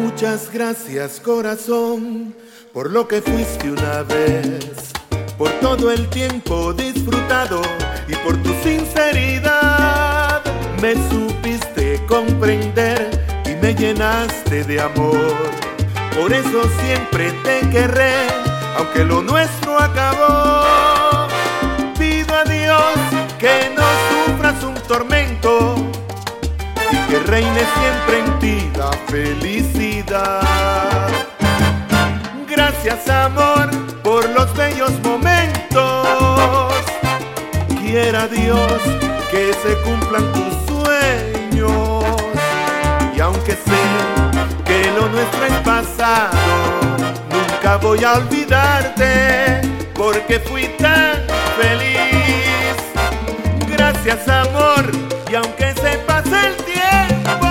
Muchas gracias, corazón, por lo que fuiste una vez, por todo el tiempo disfrutado y por tu sinceridad. Me supiste comprender y me llenaste de amor. Por eso siempre te querré, aunque lo nuestro acabó. Pido a Dios que no sufras un tormento y que reine siempre en ti la felicidad. Gracias, amor, por los bellos momentos. Quiera Dios que se cumplan tus sueños. Y aunque sé que lo nuestro es pasado, nunca voy a olvidarte, porque fui tan feliz. Gracias, amor, y aunque se pase el tiempo,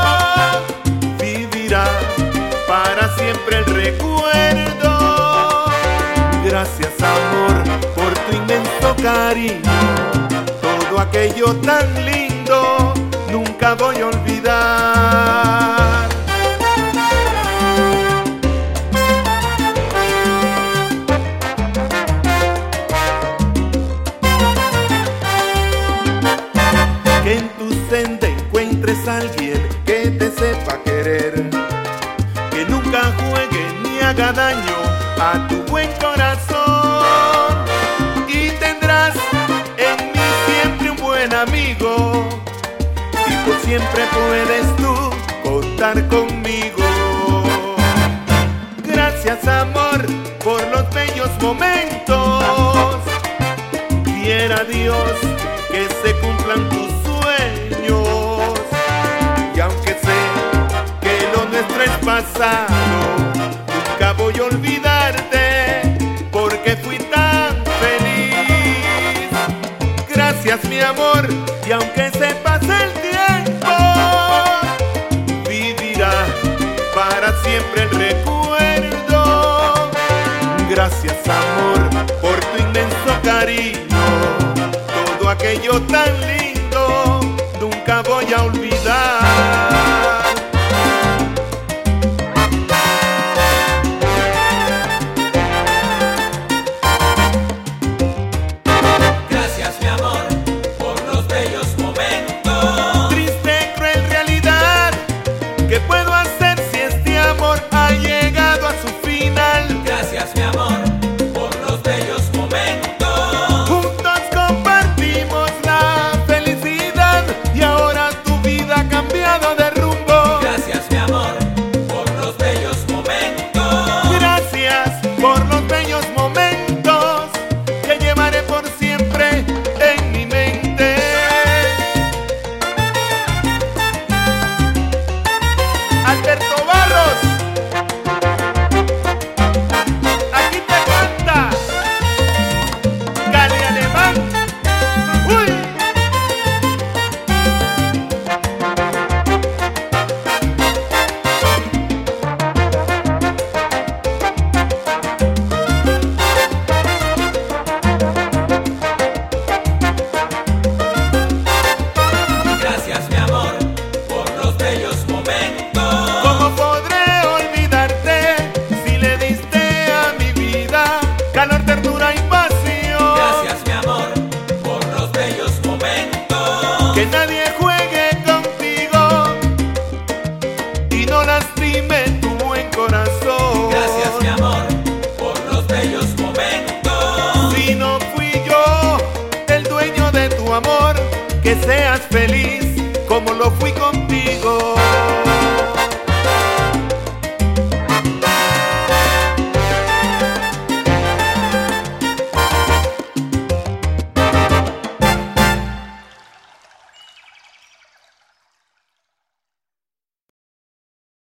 vivirá para siempre el recuerdo. Gracias, amor, por tu inmenso cariño. Todo aquello tan lindo nunca voy a olvidar. Que en tu senda encuentres a alguien que te sepa querer, que nunca juegue ni haga daño a tu buen corazón. Y tendrás en mí siempre un buen amigo, y por siempre puedes tú contar conmigo. Gracias, amor, por los bellos momentos. Quiera Dios que se cumplan tus sueños. Y aunque sé que lo nuestro es pasado, nunca voy a olvidarte, porque fui tan feliz. Gracias, mi amor, y aunque se pase el tiempo, vivirá para siempre el recuerdo. Gracias, amor, por tu inmenso cariño. Todo aquello tan lindo nunca voy a olvidar. Gracias, mi amor, por los bellos momentos. Triste, cruel realidad, ¿qué puedo hacer si este amor ha llegado a su final? Gracias, mi amor, por los bellos momentos. Juntos compartimos la felicidad y ahora tu vida ha cambiado de rumbo. Gracias, mi amor, por los bellos momentos. Gracias por los bellos momentos que llevaré por siempre en mi mente. Alberto Barros, aquí te canta Gali Alemán. ¡Uy! Gracias, mi amor, por los bellos momentos. ¿Cómo podré olvidarte si le diste a mi vida calor, ternura y pasión? Gracias, mi amor, por los bellos momentos. Que nadie juegue contigo y no lastime tu buen corazón. Gracias, mi amor, por los bellos momentos. Si no fui yo el dueño de tu amor, que seas feliz como lo fui contigo.